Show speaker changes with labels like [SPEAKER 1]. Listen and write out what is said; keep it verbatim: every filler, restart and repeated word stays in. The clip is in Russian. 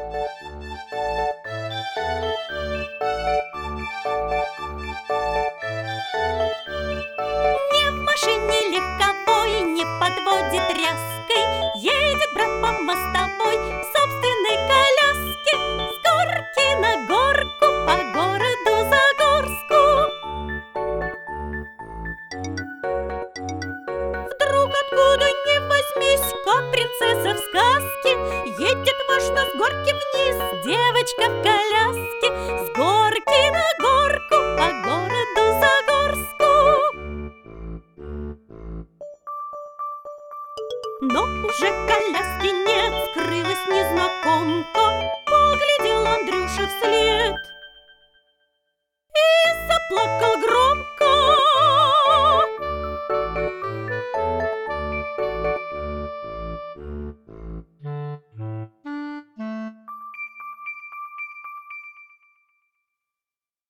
[SPEAKER 1] Не в машине легковой, не подводит тряской, едет брат по мостовой в собственной коляске с горки на горку, по городу Загорску. Вдруг откуда ни возьмись, как принцесса в сказке, едет важно с горки вниз девочка в коляске.